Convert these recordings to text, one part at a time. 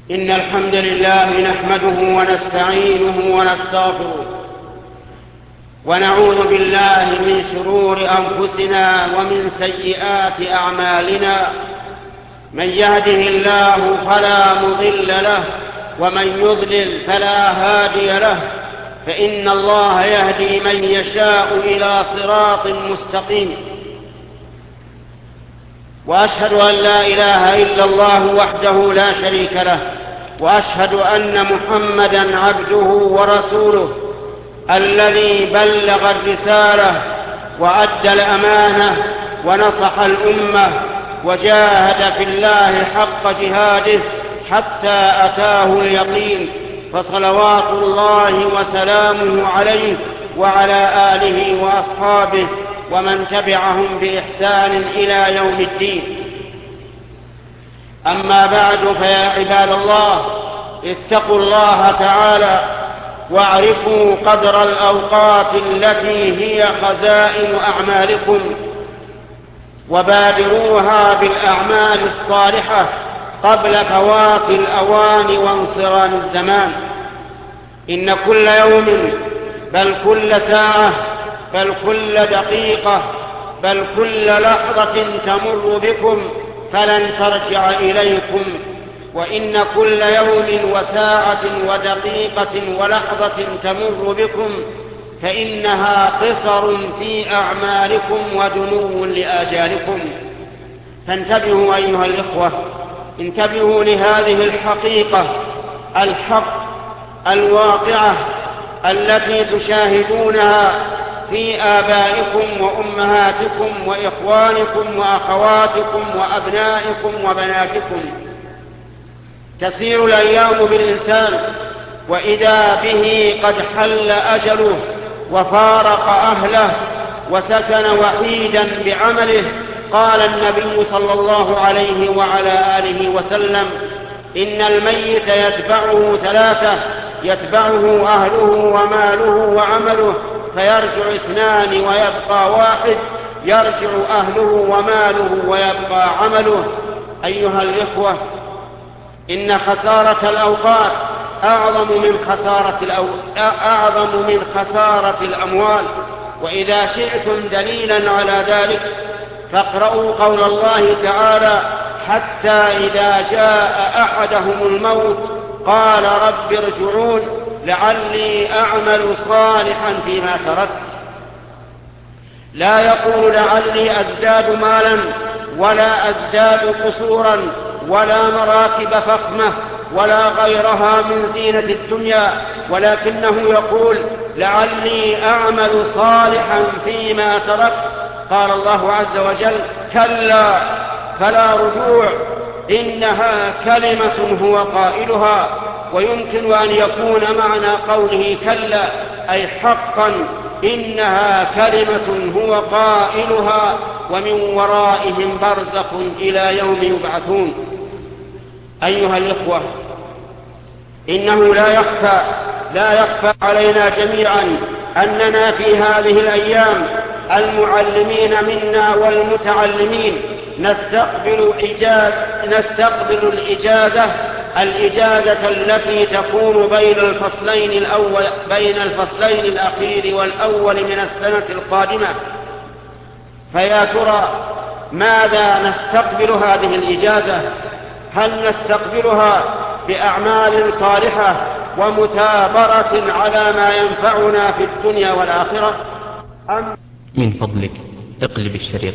إن الحمد لله نحمده ونستعينه ونستغفره ونعوذ بالله من شرور أنفسنا ومن سيئات أعمالنا. من يهده الله فلا مضل له ومن يضلل فلا هادي له، فإن الله يهدي من يشاء إلى صراط مستقيم. وأشهد أن لا إله إلا الله وحده لا شريك له، وأشهد أن محمدًا عبده ورسوله الذي بلغ الرسالة وأدى الأمانة ونصح الأمة وجاهد في الله حق جهاده حتى أتاه اليقين، فصلوات الله وسلامه عليه وعلى آله وأصحابه ومن تبعهم بإحسان إلى يوم الدين. أما بعد، فيا عباد الله، اتقوا الله تعالى واعرفوا قدر الأوقات التي هي خزائن أعمالكم، وبادروها بالأعمال الصالحة قبل فوات الأوان وانصرام الزمان. إن كل يوم، بل كل ساعة، بل كل دقيقة، بل كل لحظة تمر بكم فلن ترجع إليكم، وإن كل يوم وساعة ودقيقة ولحظة تمر بكم فإنها قصر في أعمالكم ودنو لآجالكم. فانتبهوا أيها الإخوة، انتبهوا لهذه الحقيقة الحق الواقعة التي تشاهدونها في آبائكم وأمهاتكم وإخوانكم وأخواتكم وأبنائكم وبناتكم. تسير الأيام بالإنسان وإذا به قد حل أجله وفارق أهله وسكن وحيدا بعمله. قال النبي صلى الله عليه وعلى آله وسلم: إن الميت يتبعه ثلاثة: يتبعه أهله وماله وعمله، فيرجع اثنان ويبقى واحد، يرجع أهله وماله ويبقى عمله. أيها الإخوة، إن خسارة الأوقات أعظم من خسارة الأموال. وإذا شئتم دليلا على ذلك فاقرأوا قول الله تعالى: حتى إذا جاء أحدهم الموت قال رب ارجعون لعلي أعمل صالحا فيما تركت. لا يقول لعلي أزداد مالا ولا أزداد قصورا ولا مراكب فخمة ولا غيرها من زينة الدنيا، ولكنه يقول لعلي أعمل صالحا فيما تركت. قال الله عز وجل: كلا فلا رجوع، إنها كلمة هو قائلها. ويمكن أن يكون معنى قوله كلا أي حقا إنها كلمة هو قائلها ومن ورائهم برزخ إلى يوم يبعثون. أيها الإخوة، إنه لا يخفى علينا جميعا أننا في هذه الأيام المعلمين منا والمتعلمين نستقبل الإجازة التي تكون بين الفصلين الأخير والأول من السنة القادمة. فيا ترى ماذا نستقبل هذه الإجازة؟ هل نستقبلها بأعمال صالحة ومثابرة على ما ينفعنا في الدنيا والآخرة، أم من فضلك اقلب الشريط.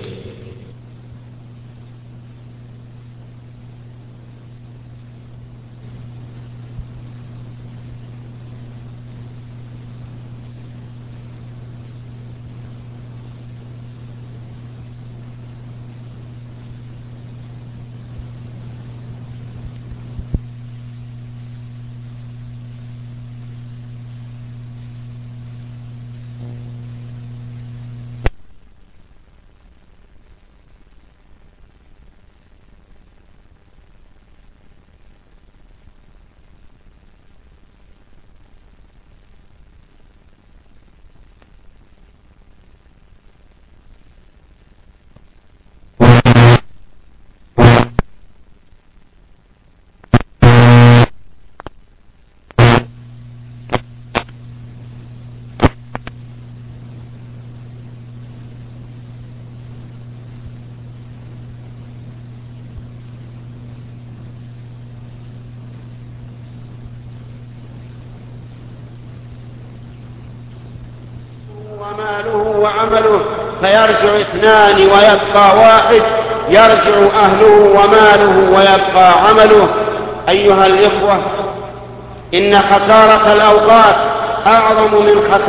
ماله وعمله فيرجع اثنان ويبقى واحد، يرجع أهله وماله ويبقى عمله. أيها الإخوة، إن خسارة الأوقات أعظم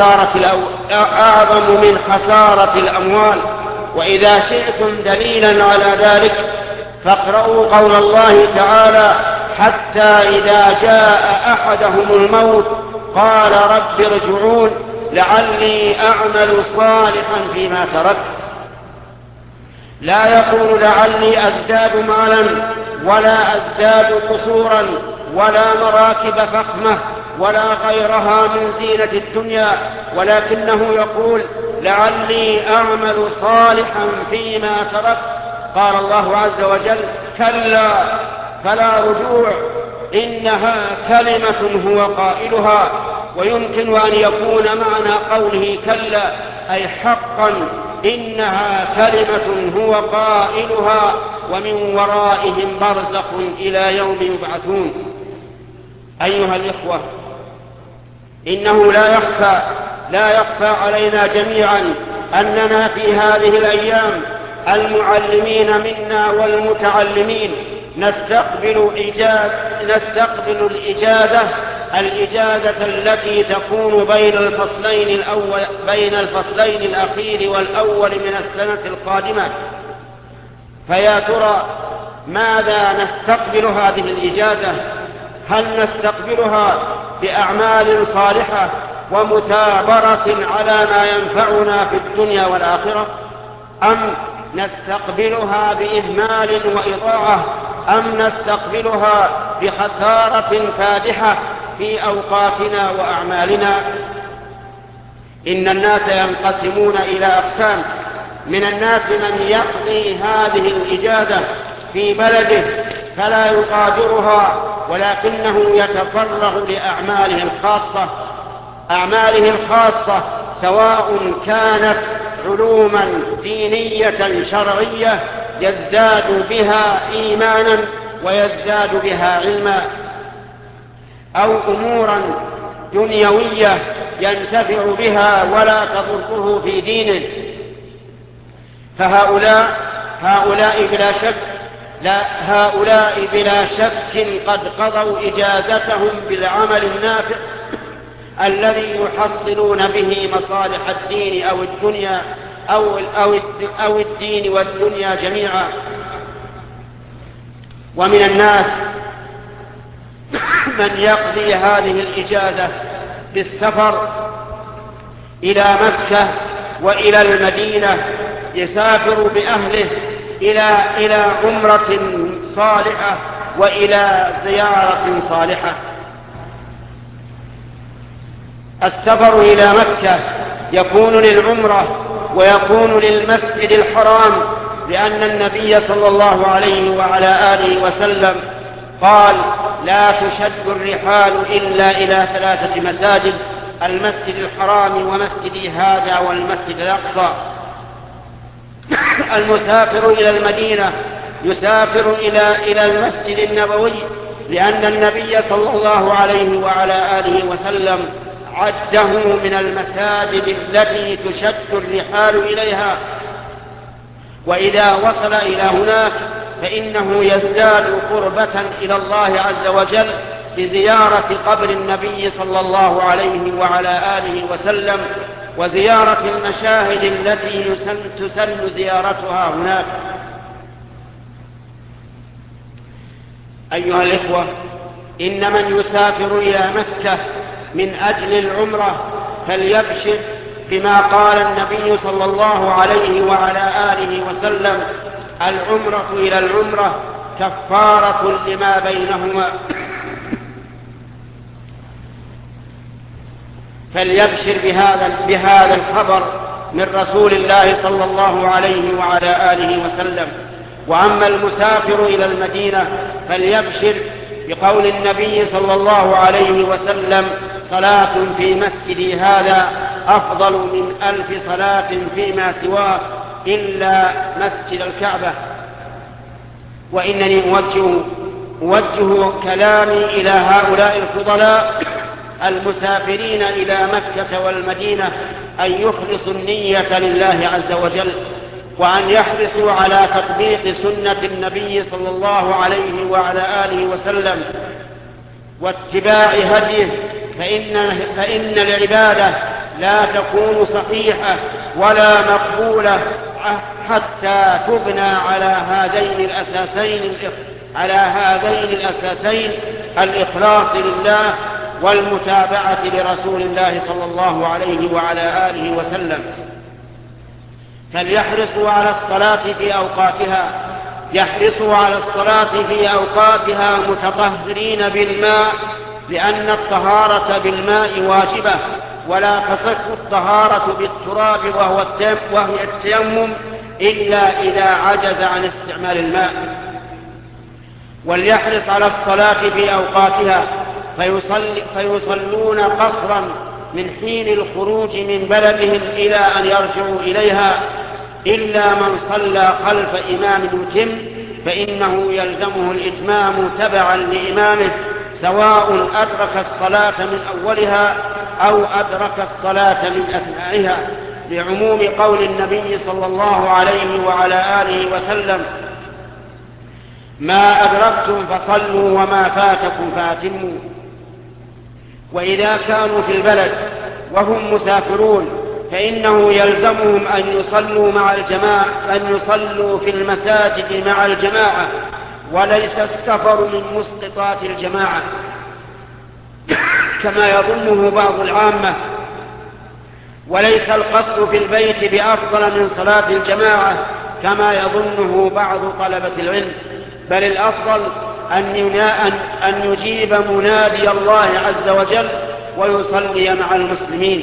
من خسارة الأموال. وإذا شئتم دليلا على ذلك فاقرأوا قول الله تعالى: حتى إذا جاء أحدهم الموت قال رب ارجعون لعلي أعمل صالحا فيما تركت. لا يقول لعلي أزداد مالا ولا أزداد قصورا ولا مراكب فخمة ولا غيرها من زينة الدنيا، ولكنه يقول لعلي أعمل صالحا فيما تركت. قال الله عز وجل: كلا فلا رجوع إنها كلمة هو قائلها. ويمكن أن يكون معنى قوله كلا أي حقا إنها كلمة هو قائلها ومن ورائهم برزخ إلى يوم يبعثون. أيها الإخوة، إنه لا يخفى علينا جميعا أننا في هذه الأيام المعلمين منا والمتعلمين نستقبل الإجازة التي تكون بين الفصلين الأخير والأول من السنة القادمة. فيا ترى ماذا نستقبل هذه الإجازة؟ هل نستقبلها بأعمال صالحة ومثابرة على ما ينفعنا في الدنيا والآخرة، أم نستقبلها بإهمال وإضاعة، أم نستقبلها بخسارة فادحة في أوقاتنا وأعمالنا؟ إن الناس ينقسمون إلى أقسام: من الناس من يقضي هذه الإجازة في بلده فلا يغادرها، ولكنه يتفرغ لأعماله الخاصة سواء كانت علوما دينية شرعية يزداد بها إيمانا ويزداد بها علما، أو أمورا دنيوية ينتفع بها ولا تضره في دينه. فهؤلاء بلا شك قد قضوا إجازتهم بالعمل النافع الذي يحصلون به مصالح الدين أو الدنيا أو الدين والدنيا جميعا. ومن الناس من يقضي هذه الإجازة بالسفر إلى مكة وإلى المدينة، يسافر بأهله إلى عمرة صالحة وإلى زيارة صالحة. السفر إلى مكة يكون للعمرة ويكون للمسجد الحرام، لأن النبي صلى الله عليه وعلى آله وسلم قال: لا تشد الرحال إلا إلى 3 مساجد: المسجد الحرام ومسجدي هذا والمسجد الأقصى. المسافر إلى المدينة يسافر إلى المسجد النبوي، لأن النبي صلى الله عليه وعلى آله وسلم عده من المساجد التي تشد الرحال إليها. وإذا وصل إلى هناك فإنه يزداد قربة إلى الله عز وجل بزيارة قبر النبي صلى الله عليه وعلى آله وسلم وزيارة المشاهد التي تسن زيارتها هناك. أيها الإخوة، إن من يسافر إلى مكة من أجل العمرة فليبشر بما قال النبي صلى الله عليه وعلى آله وسلم: العمرة إلى العمرة كفارة لما بينهما. فليبشر بهذا الخبر من رسول الله صلى الله عليه وعلى آله وسلم. وأما المسافر إلى المدينة فليبشر بقول النبي صلى الله عليه وسلم: صلاة في مسجدي هذا أفضل من 1000 صلاة فيما سواه إلا مسجد الكعبة. وإنني أوجه كلامي إلى هؤلاء الفضلاء المسافرين إلى مكة والمدينة أن يخلصوا النية لله عز وجل، وأن يحرصوا على تطبيق سنة النبي صلى الله عليه وعلى آله وسلم واتباع هديه، فإن العبادة لا تكون صحيحة ولا مقبولة حتى تبنى على هذين الأساسين الإخلاص لله والمتابعة لرسول الله صلى الله عليه وعلى آله وسلم. فليحرصوا على الصلاة في أوقاتها متطهرين بالماء، لأن الطهارة بالماء واجبة، ولا تصح الطهارة بالتراب وهي التيمم إلا إذا عجز عن استعمال الماء. وليحرص على الصلاة في أوقاتها فيصلون قصرا من حين الخروج من بلدهم إلى أن يرجعوا إليها، إلا من صلى خلف إمام يتم فإنه يلزمه الإتمام تبعا لإمامه، سواء أدرك الصلاة من أولها أو أدرك الصلاة من أثنائها، لعموم قول النبي صلى الله عليه وعلى آله وسلم: ما أدركتم فصلوا وما فاتكم فأتموا. وإذا كانوا في البلد وهم مسافرون فإنه يلزمهم أن يصلوا في المساجد مع الجماعة، وليس السفر من مسقطات الجماعة كما يظنه بعض العامة، وليس القصر في البيت بأفضل من صلاة الجماعة كما يظنه بعض طلبة العلم، بل الأفضل أن يجيب منادي الله عز وجل ويصلي مع المسلمين.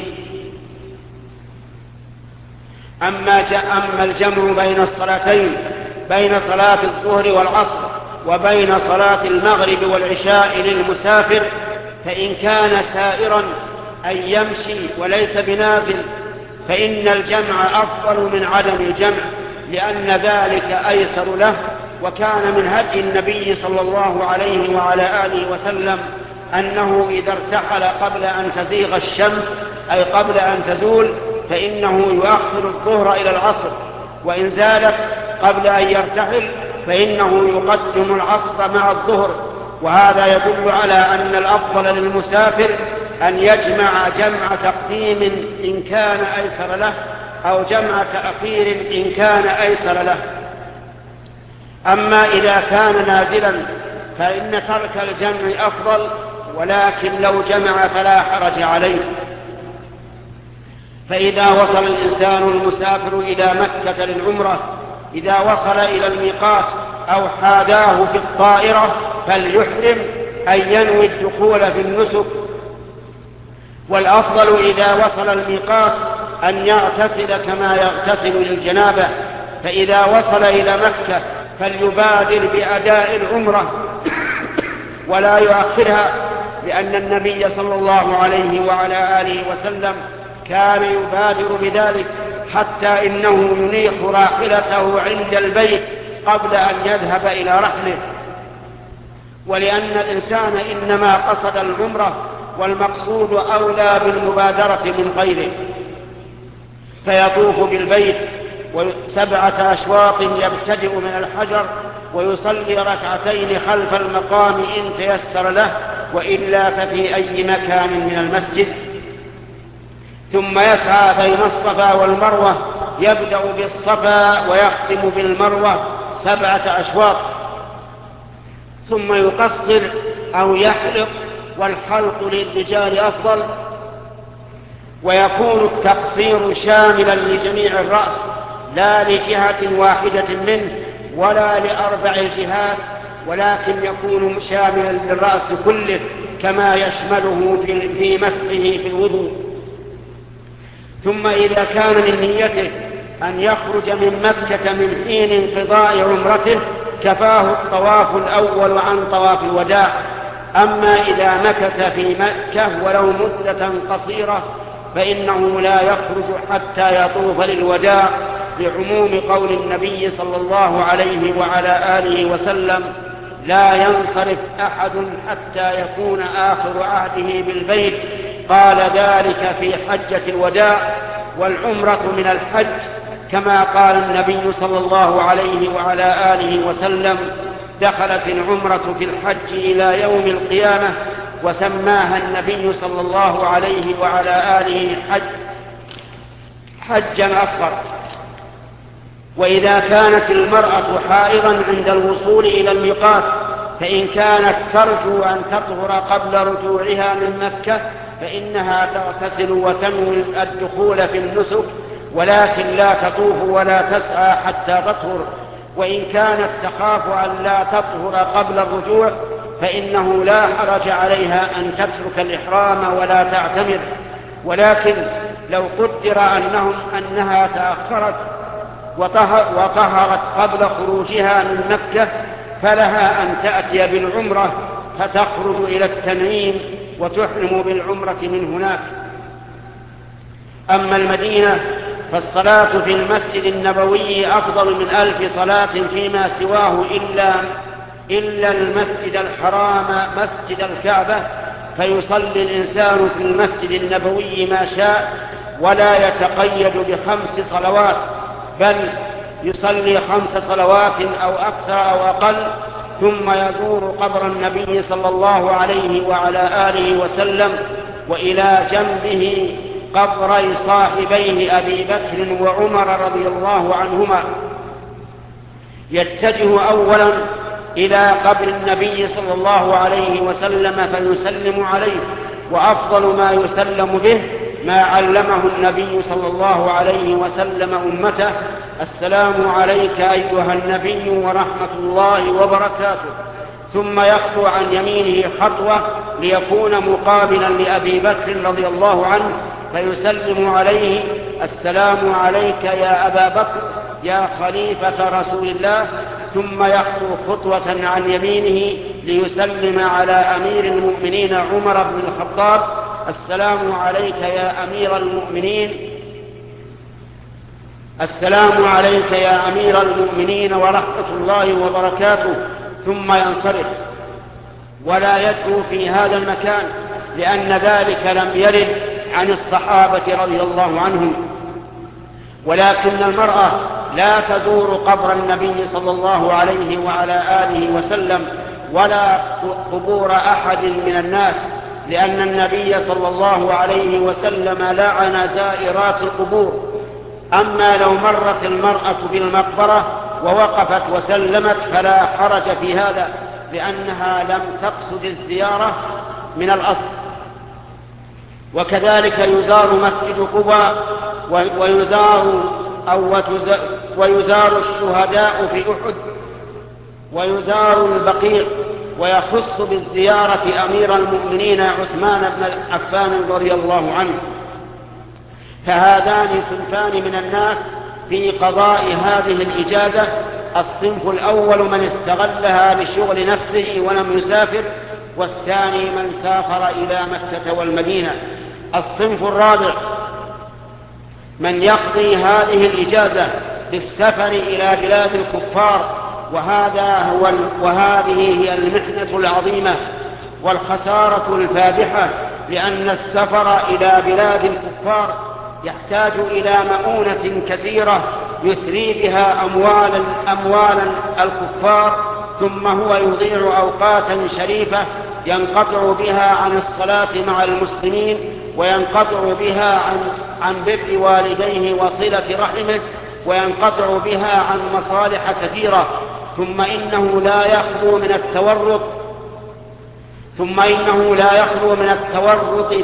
أما الجمع بين الصلاتين، بين صلاة الظهر والعصر وبين صلاة المغرب والعشاء للمسافر، فإن كان سائرا أي يمشي وليس بنازل فإن الجمع أفضل من عدم الجمع، لأن ذلك أيسر له. وكان من هدي النبي صلى الله عليه وعلى آله وسلم أنه إذا ارتحل قبل أن تزيغ الشمس أي قبل أن تزول فإنه يؤخر الظهر إلى العصر، وإن زالت قبل أن يرتحل فإنه يقدم العصر مع الظهر. وهذا يدل على أن الأفضل للمسافر أن يجمع جمع تقديم إن كان أيسر له أو جمع تأخير إن كان أيسر له. أما إذا كان نازلا فإن ترك الجمع أفضل، ولكن لو جمع فلا حرج عليه. فإذا وصل الإنسان المسافر إلى مكة للعمرة، إذا وصل إلى الميقات أو حاداه في الطائرة فليحرم أن ينوي الدخول في النسك. والأفضل إذا وصل الميقات أن يغتسل كما يغتسل للجنابة. فإذا وصل إلى مكة فليبادر بأداء العمرة ولا يؤخرها، لأن النبي صلى الله عليه وعلى آله وسلم كان يبادر بذلك، حتى إنه ينيخ راحلته عند البيت قبل أن يذهب إلى رحله. ولأن الإنسان إنما قصد العمرة، والمقصود أولى بالمبادرة من غيره، فيطوف بالبيت 7 أشواط يبتدئ من الحجر، ويصلي ركعتين خلف المقام إن تيسر له، وإلا ففي أي مكان من المسجد. ثم يسعى بين الصفا والمروة، يبدأ بالصفا ويختم بالمروة 7 أشواط، ثم يقصر أو يحلق، والحلق للرجال أفضل. ويكون التقصير شاملا لجميع الرأس، لا لجهة واحدة منه ولا ل4 الجهات، ولكن يكون شاملا للرأس كله كما يشمله في مسحه في الوضوء. ثم إذا كان من نيته أن يخرج من مكة من حين انقضاء عمرته كفاه الطواف الأول عن طواف الوداع. أما إذا مكث في مكة ولو مدة قصيرة فإنه لا يخرج حتى يطوف للوداع، لعموم قول النبي صلى الله عليه وعلى آله وسلم: لا ينصرف أحد حتى يكون آخر عهده بالبيت. قال ذلك في حجة الوداع، والعمرة من الحج، كما قال النبي صلى الله عليه وعلى آله وسلم: دخلت العمرة في الحج إلى يوم القيامة، وسماها النبي صلى الله عليه وعلى آله حجا أصغر. وإذا كانت المرأة حائضا عند الوصول إلى الميقات، فإن كانت ترجو أن تطهر قبل رجوعها من مكة فإنها تغتسل وتنوي الدخول في النسك، ولكن لا تطوف ولا تسعى حتى تطهر. وإن كانت تخاف أن لا تطهر قبل الرجوع فإنه لا حرج عليها أن تترك الإحرام ولا تعتمر. ولكن لو قدر أنها تأخرت وطهرت قبل خروجها من مكة فلها أن تأتي بالعمرة فتخرج إلى التنعيم وتحرم بالعمرة من هناك. أما المدينة فالصلاة في المسجد النبوي أفضل من 1000 صلاة فيما سواه إلا المسجد الحرام مسجد الكعبة، فيصلي الإنسان في المسجد النبوي ما شاء ولا يتقيد ب5 صلوات، بل يصلي 5 صلوات أو أكثر أو أقل، ثم يزور قبر النبي صلى الله عليه وعلى آله وسلم، وإلى جنبه قبري صاحبيه أبي بكر وعمر رضي الله عنهما. يتجه أولا إلى قبر النبي صلى الله عليه وسلم فيسلم عليه، وأفضل ما يسلم به ما علمه النبي صلى الله عليه وسلم أمته: السلام عليك أيها النبي ورحمة الله وبركاته. ثم يخطو عن يمينه خطوة ليكون مقابلا لأبي بكر رضي الله عنه فيسلم عليه: السلام عليك يا أبا بكر يا خليفة رسول الله. ثم يخطو خطوة عن يمينه ليسلم على أمير المؤمنين عمر بن الخطاب: السلام عليك يا أمير المؤمنين، السلام عليك يا أمير المؤمنين ورحمة الله وبركاته. ثم ينصرف، ولا يدعو في هذا المكان، لأن ذلك لم يرد عن الصحابة رضي الله عنهم. ولكن المرأة لا تزور قبر النبي صلى الله عليه وعلى آله وسلم ولا قبور أحد من الناس، لأن النبي صلى الله عليه وسلم لعن زائرات القبور. أما لو مرت المرأة بالمقبرة ووقفت وسلمت فلا حرج في هذا، لأنها لم تقصد الزيارة من الأصل. وكذلك يزار مسجد قباء ويزار الشهداء في أحد ويزار البقيع. ويخص بالزيارة أمير المؤمنين عثمان بن عفان رضي الله عنه. فهذان صنفان من الناس في قضاء هذه الإجازة: الصنف الأول من استغلها لشغل نفسه ولم يسافر، والثاني من سافر إلى مكة والمدينة. الصنف الرابع من يقضي هذه الإجازة بالسفر إلى بلاد الكفار، وهذه هي المحنة العظيمة والخسارة الفادحة، لأن السفر إلى بلاد الكفار يحتاج إلى مؤونة كثيرة يثري بها أموالا الكفار، ثم هو يضيع أوقاتا شريفة ينقطع بها عن الصلاة مع المسلمين، وينقطع بها عن بر والديه وصلة رحمه، وينقطع بها عن مصالح كثيرة. ثم إنه لا يخلو من التورط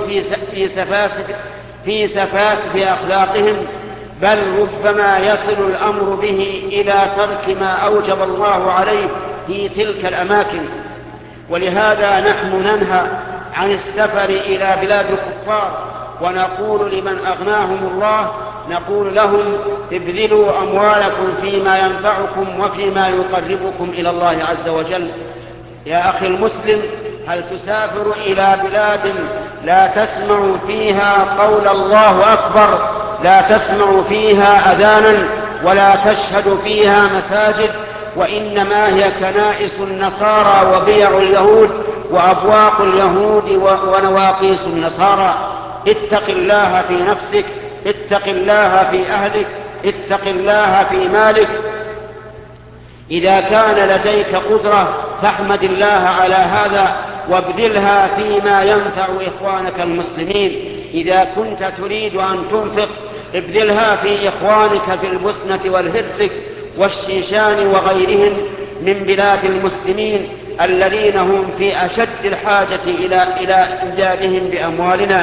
في سفاسف أخلاقهم، بل ربما يصل الأمر به إلى ترك ما أوجب الله عليه في تلك الأماكن. ولهذا نحن ننهى عن السفر إلى بلاد الكفار، ونقول لمن أغناهم الله، نقول لهم: ابذلوا أموالكم فيما ينفعكم وفيما يقربكم إلى الله عز وجل. يا أخي المسلم، هل تسافر إلى بلاد لا تسمع فيها قول الله أكبر، لا تسمع فيها أذانا، ولا تشهد فيها مساجد، وإنما هي كنائس النصارى وبيع اليهود وأبواق اليهود ونواقيس النصارى؟ اتق الله في نفسك اتق الله في أهلك، اتق الله في مالك. إذا كان لديك قدرة فاحمد الله على هذا وابذلها فيما ينفع إخوانك المسلمين. إذا كنت تريد أن تنفق ابذلها في إخوانك في البوسنة والهرسك والشيشان وغيرهم من بلاد المسلمين الذين هم في أشد الحاجة إلى إمدادهم بأموالنا.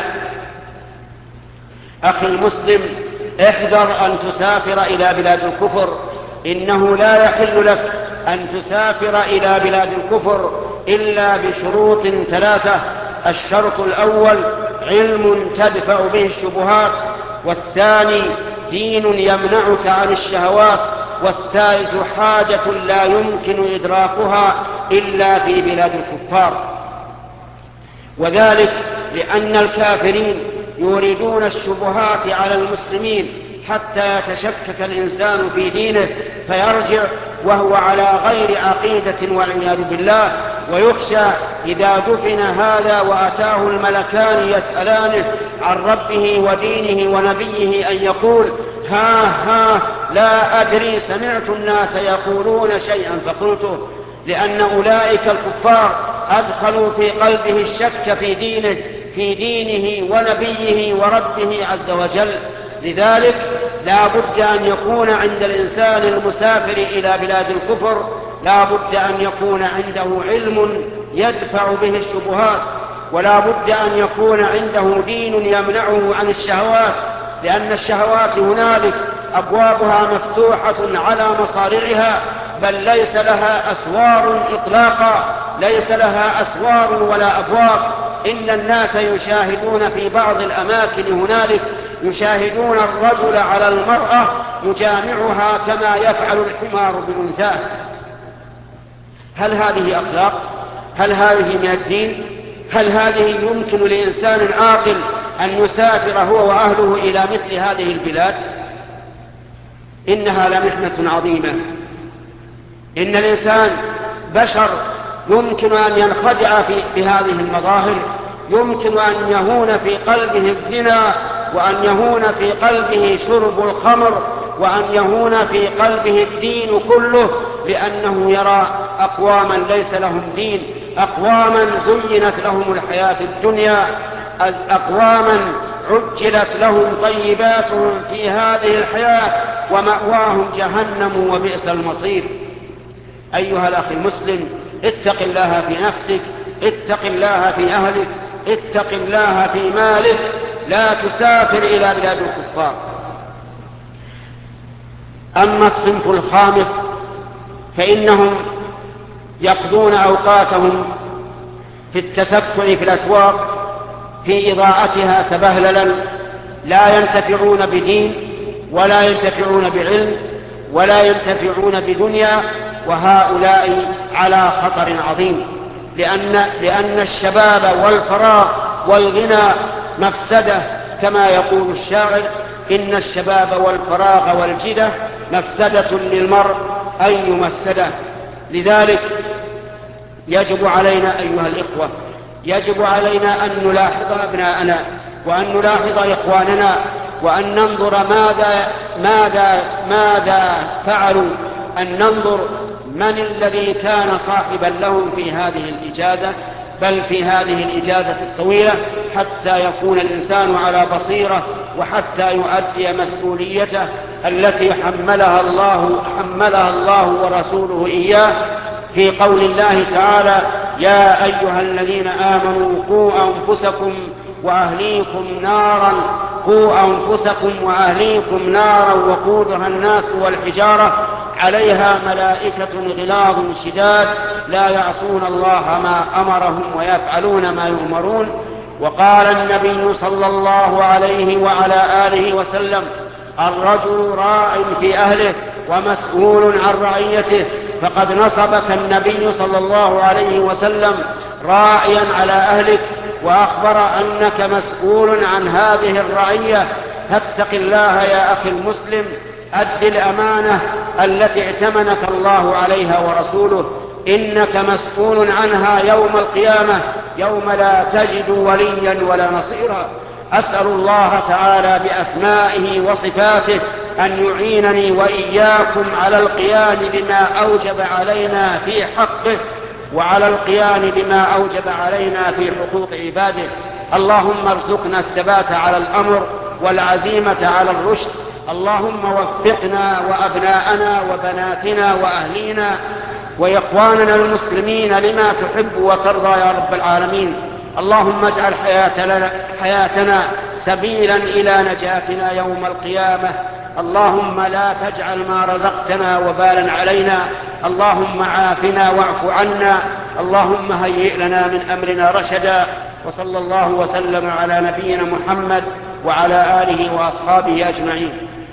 أخي المسلم، احذر أن تسافر إلى بلاد الكفر. إنه لا يحل لك أن تسافر إلى بلاد الكفر إلا بشروط 3. الشرط الأول علم تدفع به الشبهات، والثاني دين يمنعك عن الشهوات، والثالث حاجة لا يمكن إدراكها إلا في بلاد الكفار. وذلك لأن الكافرين يريدون الشبهات على المسلمين حتى يتشكك الإنسان في دينه فيرجع وهو على غير عقيدة والعياذ بالله، ويخشى إذا دفن هذا وأتاه الملكان يسألانه عن ربه ودينه ونبيه أن يقول ها لا أدري، سمعت الناس يقولون شيئا فقلته، لأن أولئك الكفار أدخلوا في قلبه الشك في دينه ونبيه وربه عز وجل. لذلك لا بد أن يكون عند الإنسان المسافر إلى بلاد الكفر لا بد أن يكون عنده علم يدفع به الشبهات، ولا بد أن يكون عنده دين يمنعه عن الشهوات، لأن الشهوات هنالك أبوابها مفتوحة على مصارعها، بل ليس لها أسوار إطلاقا، ليس لها أسوار ولا أبواب. إن الناس يشاهدون في بعض الأماكن هنالك يشاهدون الرجل على المرأة يجامعها كما يفعل الحمار بأنثاه. هل هذه أخلاق؟ هل هذه من الدين؟ هل هذه يمكن لإنسان عاقل أن يسافر هو وأهله إلى مثل هذه البلاد؟ إنها لمحنة عظيمة. إن الإنسان بشر، يمكن أن ينخدع بهذه المظاهر، يمكن أن يهون في قلبه الزنا، وأن يهون في قلبه شرب الخمر، وأن يهون في قلبه الدين كله، لأنه يرى أقواما ليس لهم دين، أقواما زينت لهم الحياة الدنيا، أقواما عجلت لهم طيباتهم في هذه الحياة ومأواهم جهنم وبئس المصير. أيها الأخ المسلم، اتق الله في نفسك، اتق الله في أهلك، اتق الله في مالك، لا تسافر إلى بلاد الكفار. أما الصنف الخامس فإنهم يقضون أوقاتهم في التسفع في الأسواق في إضاعتها سبهللا، لا ينتفعون بدين ولا ينتفعون بعلم ولا ينتفعون بدنيا، وهؤلاء على خطر عظيم، لأن الشباب والفراغ والغنى مفسدة، كما يقول الشاعر: إن الشباب والفراغ والجدة مفسدة للمرء أي مفسدة. لذلك يجب علينا أيها الإخوة، يجب علينا أن نلاحظ أبناءنا وأن نلاحظ إخواننا وأن ننظر ماذا فعلوا، أن ننظر من الذي كان صاحبا لهم في هذه الإجازة، بل في هذه الإجازة الطويلة، حتى يكون الإنسان على بصيرة وحتى يؤدي مسؤوليته التي حملها الله ورسوله إياه في قول الله تعالى: يا أيها الذين آمنوا قوا أنفسكم وأهليكم نارا وقودها الناس والحجارة عليها ملائكة غلاظ شداد لا يعصون الله ما أمرهم ويفعلون ما يؤمرون. وقال النبي صلى الله عليه وعلى آله وسلم: الرجل راع في أهله ومسؤول عن رعيته. فقد نصبك النبي صلى الله عليه وسلم راعيا على أهلك، وأخبر أنك مسؤول عن هذه الرعية. فاتق الله يا أخي المسلم، أد الأمانة التي ائتمنك الله عليها ورسوله، إنك مسؤول عنها يوم القيامة، يوم لا تجد وليا ولا نصيرا. أسأل الله تعالى بأسمائه وصفاته أن يعينني وإياكم على القيام بما أوجب علينا في حقه، وعلى القيام بما أوجب علينا في حقوق عباده. اللهم ارزقنا الثبات على الأمر والعزيمة على الرشد. اللهم وفقنا وأبناءنا وبناتنا وأهلينا وإخواننا المسلمين لما تحب وترضى يا رب العالمين. اللهم اجعل حياتنا سبيلا إلى نجاتنا يوم القيامة. اللهم لا تجعل ما رزقتنا وبالا علينا. اللهم عافنا واعف عنا. اللهم هيئ لنا من أمرنا رشدا. وصلى الله وسلم على نبينا محمد وعلى آله وأصحابه أجمعين.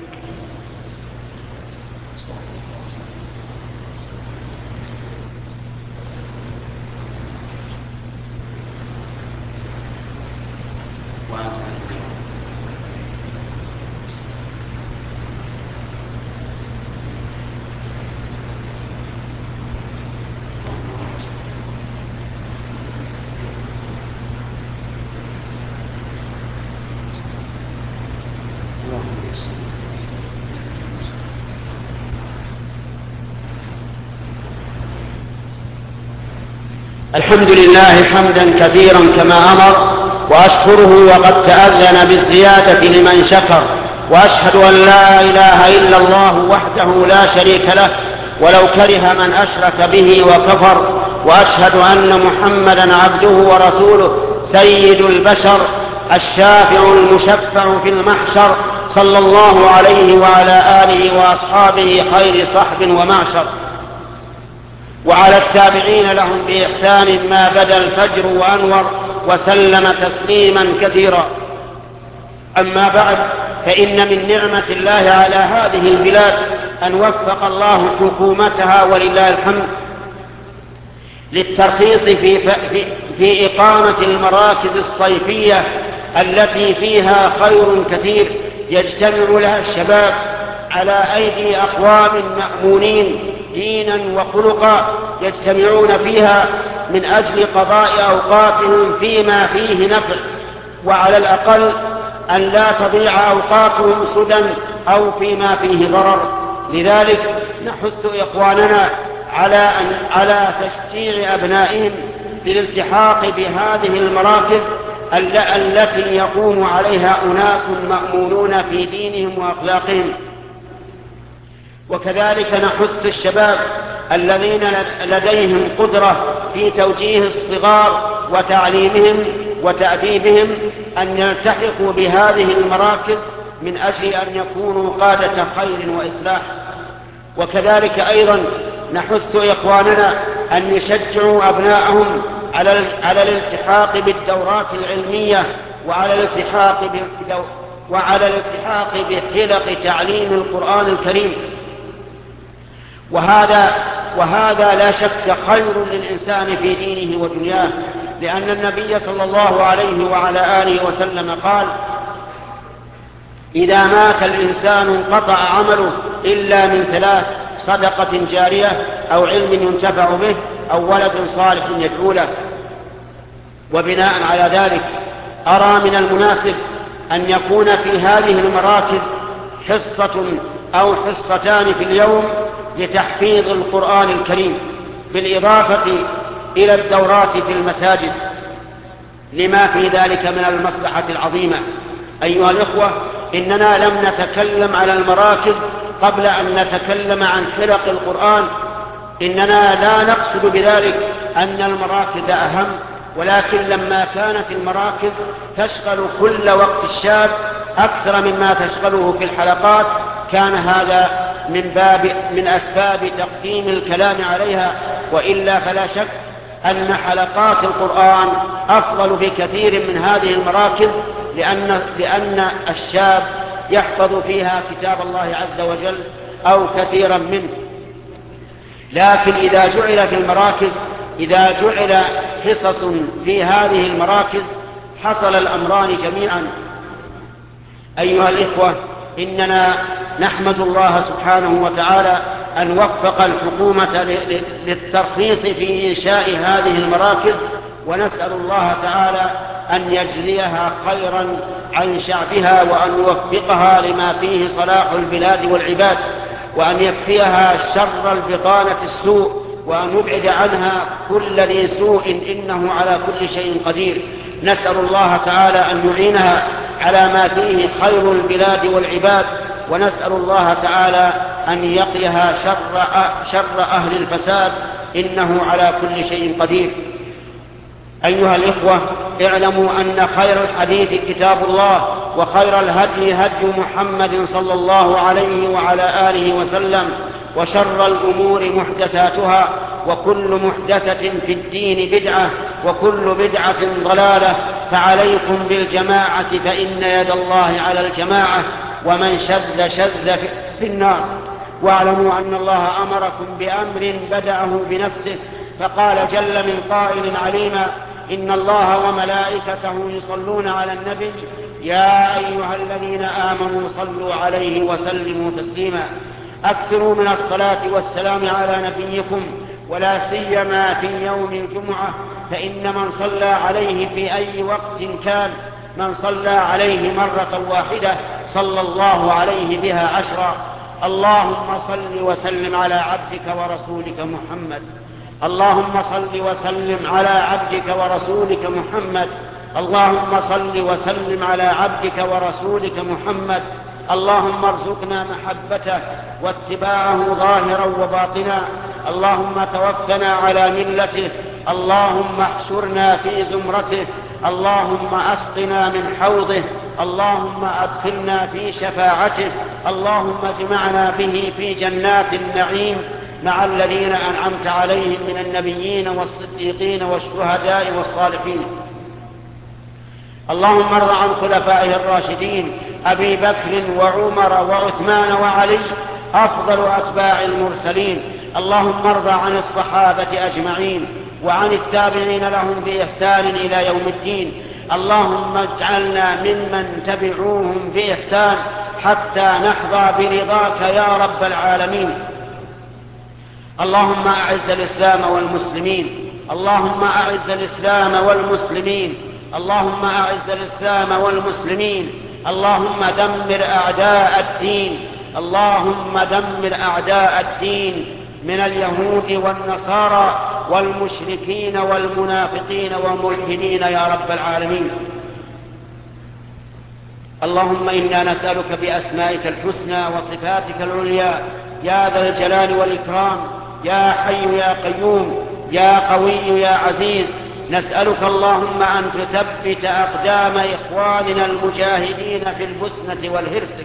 الحمد لله حمدا كثيرا كما أمر، وأشكره وقد تأذن بالزيادة لمن شكر، وأشهد أن لا إله إلا الله وحده لا شريك له ولو كره من أشرك به وكفر، وأشهد أن محمدا عبده ورسوله سيد البشر الشافع المشفع في المحشر، صلى الله عليه وعلى آله وأصحابه خير صحب ومعشر، وعلى التابعين لهم بإحسان ما بدا الفجر وأنور، وسلم تسليما كثيرا. أما بعد، فإن من نعمة الله على هذه البلاد أن وفق الله حكومتها ولله الحمد للترخيص في إقامة المراكز الصيفية التي فيها خير كثير يجتمع لها الشباب على أيدي أقوام مأمونين دينا وخلقا، يجتمعون فيها من أجل قضاء أوقاتهم فيما فيه نفع، وعلى الأقل أن لا تضيع أوقاتهم سدى أو فيما فيه ضرر. لذلك نحث إخواننا على تشجيع أبنائهم للالتحاق بهذه المراكز التي يقوم عليها أناس مأمونون في دينهم وأخلاقهم. وكذلك نحث الشباب الذين لديهم قدرة في توجيه الصغار وتعليمهم وتأديبهم أن يلتحقوا بهذه المراكز من أجل أن يكونوا قادة خير وإصلاح. وكذلك أيضا نحث إخواننا أن يشجعوا أبناءهم على الالتحاق بالدورات العلمية وعلى الالتحاق بحلق تعليم القرآن الكريم. وهذا لا شك خير للإنسان في دينه ودنياه، لأن النبي صلى الله عليه وعلى آله وسلم قال: إذا مات الإنسان انقطع عمله إلا من ثلاث: صدقة جارية أو علم ينتفع به أو ولد صالح يدعو له. وبناء على ذلك أرى من المناسب أن يكون في هذه المراكز حصة أو حصتان في اليوم لتحفيظ القرآن الكريم، بالإضافة إلى الدورات في المساجد، لما في ذلك من المصلحة العظيمة. أيها الإخوة، إننا لم نتكلم على المراكز قبل أن نتكلم عن حلق القرآن. إننا لا نقصد بذلك أن المراكز أهم، ولكن لما كانت المراكز تشغل كل وقت الشاب أكثر مما تشغله في الحلقات، كان هذا من أسباب تقديم الكلام عليها. وإلا فلا شك أن حلقات القرآن أفضل بكثير من هذه المراكز، لأن الشاب يحفظ فيها كتاب الله عز وجل أو كثيرا منه. لكن إذا جعل حصص في هذه المراكز حصل الأمران جميعا. أيها الإخوة، إننا نحمد الله سبحانه وتعالى أن وفق الحكومة للترخيص في إنشاء هذه المراكز، ونسأل الله تعالى أن يجزيها خيرا عن شعبها، وأن يوفقها لما فيه صلاح البلاد والعباد، وأن يكفيها شر البطانة السوء، وأن يبعد عنها كل ذي سوء، إنه على كل شيء قدير. نسأل الله تعالى أن يعينها على ما فيه خير البلاد والعباد، ونسأل الله تعالى أن يقيها شر أهل الفساد، إنه على كل شيء قدير. أيها الإخوة، اعلموا أن خير الحديث كتاب الله، وخير الهدي هدي محمد صلى الله عليه وعلى آله وسلم، وشر الأمور محدثاتها، وكل محدثة في الدين بدعة، وكل بدعة ضلالة. فعليكم بالجماعة فإن يد الله على الجماعة، ومن شذ شذ في النار. واعلموا أن الله أمركم بأمر بدأه بنفسه، فقال جل من قائل عليما: إن الله وملائكته يصلون على النبي يا أيها الذين آمنوا صلوا عليه وسلموا تسليما. أكثروا من الصلاة والسلام على نبيكم، ولا سيما في يوم الجمعة، فإن من صلى عليه في أي وقت كان، من صلى عليه مرة واحدة صلى الله عليه بها 10. اللهم صل وسلم على عبدك ورسولك محمد. اللهم صل وسلم على عبدك ورسولك محمد. اللهم صل وسلم على عبدك ورسولك محمد. اللهم ارزقنا محبته واتباعه ظاهرا وباطنا. اللهم توفنا على ملته. اللهم احشرنا في زمرته. اللهم اسقنا من حوضه. اللهم ادخلنا في شفاعته. اللهم اجمعنا به في جنات النعيم مع الذين أنعمت عليهم من النبيين والصديقين والشهداء والصالحين. اللهم ارض عن خلفائه الراشدين أبي بكر وعمر وعثمان وعلي أفضل أتباع المرسلين. اللهم ارض عن الصحابة أجمعين، وعن التابعين لهم بإحسان إلى يوم الدين. اللهم اجعلنا ممن تبعوهم بإحسان حتى نحظى برضاك يا رب العالمين. اللهم أعز الإسلام والمسلمين. اللهم أعز الإسلام والمسلمين. اللهم أعز الإسلام والمسلمين. اللهم دمر أعداء الدين. اللهم دمر أعداء الدين من اليهود والنصارى والمشركين والمنافقين والملحدين يا رب العالمين. اللهم إنا نسألك بأسمائك الحسنى وصفاتك العليا يا ذا الجلال والإكرام، يا حي يا قيوم، يا قوي يا عزيز، نسألك اللهم أن تثبت أقدام إخواننا المجاهدين في البوسنة والهرسك.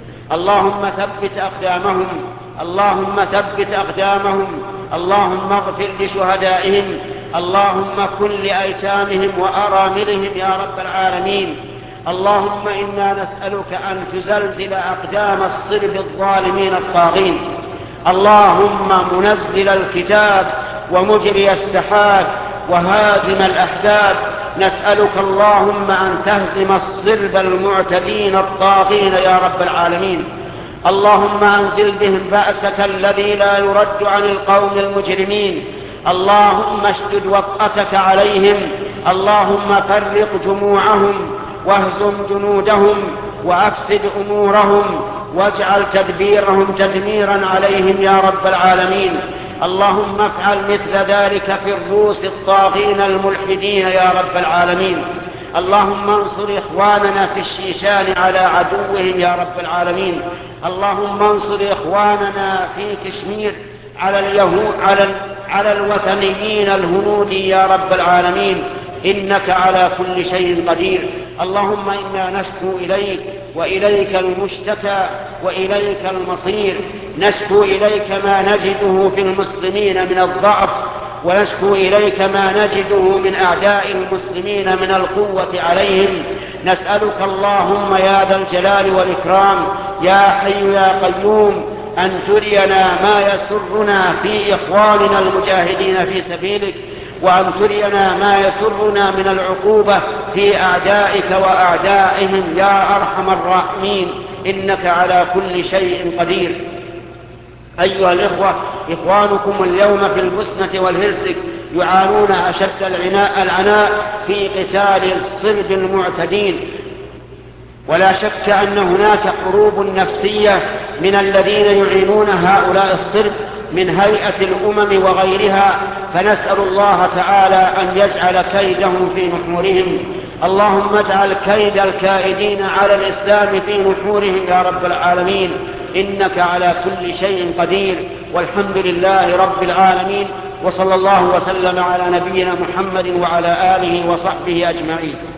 اللهم ثبت أقدامهم. اللهم ثبت أقدامهم. اللهم اغفر لشهدائهم. اللهم كن لأيتامهم وأراملهم يا رب العالمين. اللهم إنا نسألك أن تزلزل أقدام الصرب الظالمين الطاغين. اللهم منزل الكتاب ومجري السحاب وهازم الأحزاب، نسألك اللهم أن تهزم الصرب المعتدين الطاغين يا رب العالمين. اللهم أنزل بهم بأسك الذي لا يرد عن القوم المجرمين. اللهم اشدد وطأتك عليهم. اللهم فرق جموعهم واهزم جنودهم وأفسد أمورهم واجعل تدبيرهم تدميرا عليهم يا رب العالمين. اللهم افعل مثل ذلك في الروس الطاغين الملحدين يا رب العالمين. اللهم انصر إخواننا في الشيشان على عدوهم يا رب العالمين. اللهم انصر إخواننا في كشمير على اليهود على الوثنيين الهنود يا رب العالمين، إنك على كل شيء قدير. اللهم إنا نشكو إليك، وإليك المشتكى، وإليك المصير. نشكو إليك ما نجده في المسلمين من الضعف، ونشكو إليك ما نجده من أعداء المسلمين من القوة عليهم. نسألك اللهم يا ذا الجلال والإكرام يا حي يا قيوم أن ترينا ما يسرنا في إخواننا المجاهدين في سبيلك، وأن ترينا ما يسرنا من العقوبة في أعدائك وأعدائهم يا أرحم الراحمين، إنك على كل شيء قدير. أيها الإخوة، إخوانكم اليوم في البوسنة والهرسك يعانون أشد العناء في قتال الصلب المعتدين. ولا شك أن هناك حروب نفسية من الذين يعينون هؤلاء الصلب من هيئة الأمم وغيرها، فنسأل الله تعالى أن يجعل كيدهم في نحورهم. اللهم اجعل كيد الكائدين على الإسلام في نحورهم يا رب العالمين، إنك على كل شيء قدير. والحمد لله رب العالمين، وصلى الله وسلم على نبينا محمد وعلى آله وصحبه أجمعين.